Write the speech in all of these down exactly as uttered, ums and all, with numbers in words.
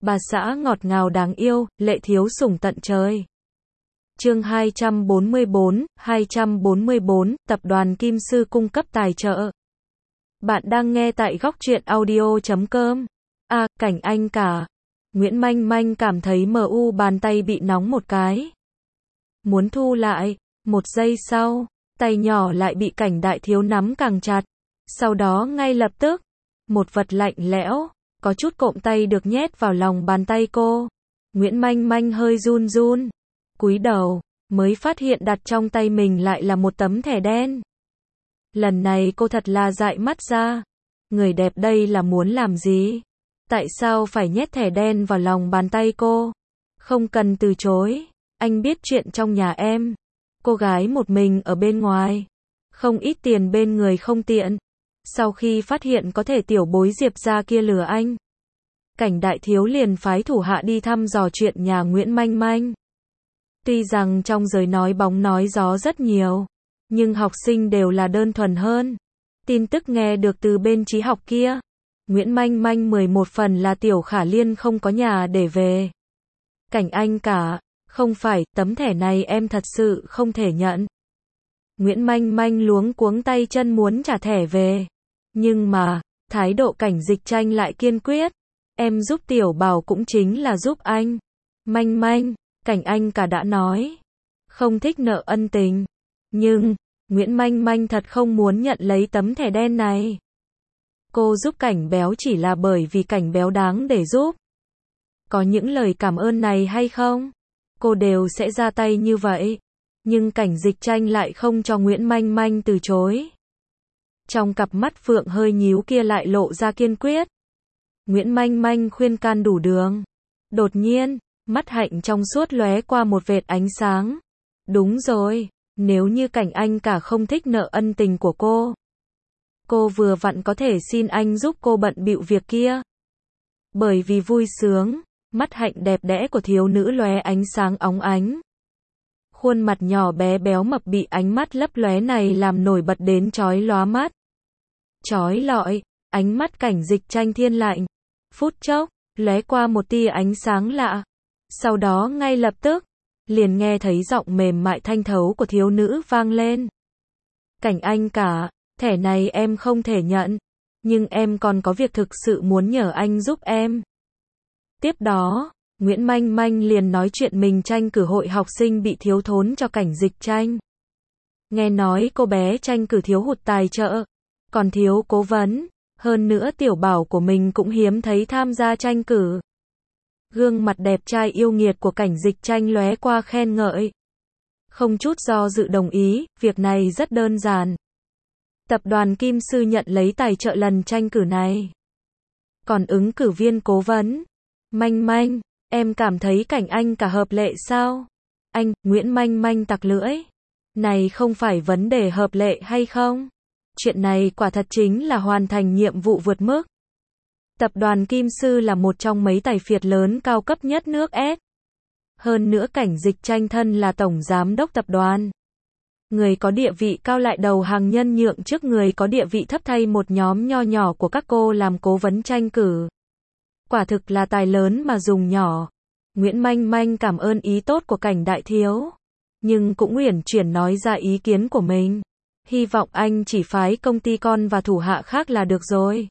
bà xã ngọt ngào đáng yêu, lệ thiếu sủng tận trời. Chương hai trăm bốn mươi bốn, hai trăm bốn mươi bốn, tập đoàn Kim Sư cung cấp tài trợ. Bạn đang nghe tại góc truyện audio chấm com. À, cảnh anh cả. Nguyễn Manh Manh cảm thấy mờ u bàn tay bị nóng một cái. Muốn thu lại, một giây sau, tay nhỏ lại bị cảnh đại thiếu nắm càng chặt. Sau đó ngay lập tức, một vật lạnh lẽo, có chút cộm tay được nhét vào lòng bàn tay cô. Nguyễn Manh Manh hơi run run, cúi đầu, mới phát hiện đặt trong tay mình lại là một tấm thẻ đen. Lần này cô thật là dại mắt ra. Người đẹp đây là muốn làm gì? Tại sao phải nhét thẻ đen vào lòng bàn tay cô? Không cần từ chối. Anh biết chuyện trong nhà em. Cô gái một mình ở bên ngoài. Không ít tiền bên người không tiện. Sau khi phát hiện có thể tiểu bối Diệp gia kia lừa anh, cảnh đại thiếu liền phái thủ hạ đi thăm dò chuyện nhà Nguyễn Manh Manh. Tuy rằng trong giới nói bóng nói gió rất nhiều, nhưng học sinh đều là đơn thuần hơn. Tin tức nghe được từ bên trí học kia, Nguyễn Manh Manh mười một phần là Tiểu Khả Liên không có nhà để về. Cảnh anh cả, không phải, tấm thẻ này em thật sự không thể nhận. Nguyễn Manh Manh luống cuống tay chân muốn trả thẻ về. Nhưng mà, thái độ cảnh dịch tranh lại kiên quyết. Em giúp Tiểu Bảo cũng chính là giúp anh. Manh Manh, cảnh anh cả đã nói. Không thích nợ ân tình. Nhưng, Nguyễn Manh Manh thật không muốn nhận lấy tấm thẻ đen này. Cô giúp cảnh béo chỉ là bởi vì cảnh béo đáng để giúp. Có những lời cảm ơn này hay không? Cô đều sẽ ra tay như vậy. Nhưng cảnh dịch tranh lại không cho Nguyễn Manh Manh từ chối. Trong cặp mắt phượng hơi nhíu kia lại lộ ra kiên quyết. Nguyễn Manh Manh khuyên can đủ đường. Đột nhiên, mắt hạnh trong suốt lóe qua một vệt ánh sáng. Đúng rồi, nếu như cảnh anh cả không thích nợ ân tình của cô, cô vừa vặn có thể xin anh giúp cô bận bịu việc kia. Bởi vì vui sướng, mắt hạnh đẹp đẽ của thiếu nữ lóe ánh sáng óng ánh. Khuôn mặt nhỏ bé béo mập bị ánh mắt lấp lóe này làm nổi bật đến chói lóa mắt. Chói lọi, ánh mắt cảnh dịch tranh thiên lạnh. Phút chốc, lóe qua một tia ánh sáng lạ. Sau đó ngay lập tức, liền nghe thấy giọng mềm mại thanh thấu của thiếu nữ vang lên. Cảnh anh cả, thẻ này em không thể nhận. Nhưng em còn có việc thực sự muốn nhờ anh giúp em. Tiếp đó, Nguyễn Manh Manh liền nói chuyện mình tranh cử hội học sinh bị thiếu thốn cho cảnh dịch tranh. Nghe nói cô bé tranh cử thiếu hụt tài trợ, còn thiếu cố vấn, hơn nữa Tiểu Bảo của mình cũng hiếm thấy tham gia tranh cử. Gương mặt đẹp trai yêu nghiệt của cảnh dịch tranh lóe qua khen ngợi. Không chút do dự đồng ý, việc này rất đơn giản. Tập đoàn Kim Sư nhận lấy tài trợ lần tranh cử này. Còn ứng cử viên cố vấn, Manh Manh, em cảm thấy cảnh anh cả hợp lệ sao? Anh, Nguyễn Manh Manh tặc lưỡi. Này không phải vấn đề hợp lệ hay không? Chuyện này quả thật chính là hoàn thành nhiệm vụ vượt mức. Tập đoàn Kim Sư là một trong mấy tài phiệt lớn cao cấp nhất nước S. Hơn nữa cảnh dịch tranh thân là tổng giám đốc tập đoàn. Người có địa vị cao lại đầu hàng nhân nhượng trước người có địa vị thấp thay một nhóm nho nhỏ của các cô làm cố vấn tranh cử. Quả thực là tài lớn mà dùng nhỏ. Nguyễn Manh Manh cảm ơn ý tốt của cảnh đại thiếu. Nhưng cũng uyển chuyển nói ra ý kiến của mình. Hy vọng anh chỉ phái công ty con và thủ hạ khác là được rồi.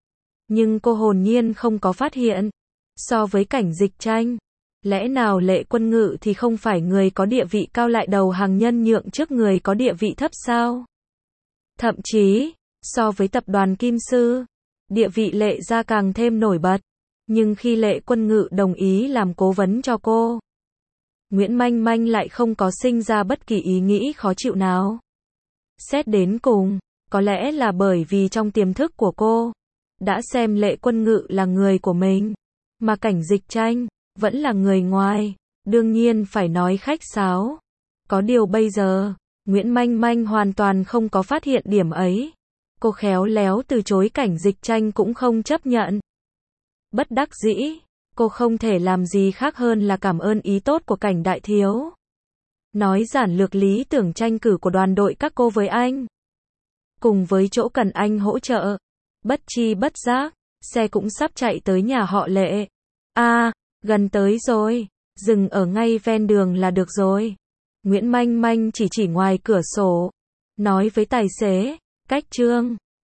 Nhưng cô hồn nhiên không có phát hiện. So với cảnh dịch tranh, lẽ nào Lệ Quân Ngự thì không phải người có địa vị cao lại đầu hàng nhân nhượng trước người có địa vị thấp sao? Thậm chí, so với tập đoàn Kim Sư, địa vị Lệ gia càng thêm nổi bật. Nhưng khi Lệ Quân Ngự đồng ý làm cố vấn cho cô, Nguyễn Manh Manh lại không có sinh ra bất kỳ ý nghĩ khó chịu nào. Xét đến cùng, có lẽ là bởi vì trong tiềm thức của cô, đã xem Lệ Quân Ngự là người của mình, mà cảnh dịch tranh, vẫn là người ngoài, đương nhiên phải nói khách sáo. Có điều bây giờ, Nguyễn Manh Manh hoàn toàn không có phát hiện điểm ấy. Cô khéo léo từ chối cảnh dịch tranh cũng không chấp nhận. Bất đắc dĩ, cô không thể làm gì khác hơn là cảm ơn ý tốt của cảnh đại thiếu. Nói giản lược lý tưởng tranh cử của đoàn đội các cô với anh. Cùng với chỗ cần anh hỗ trợ. Bất chi bất giác, xe cũng sắp chạy tới nhà họ Lệ. À, gần tới rồi, dừng ở ngay ven đường là được rồi. Nguyễn Manh Manh chỉ chỉ ngoài cửa sổ, nói với tài xế, cách Trương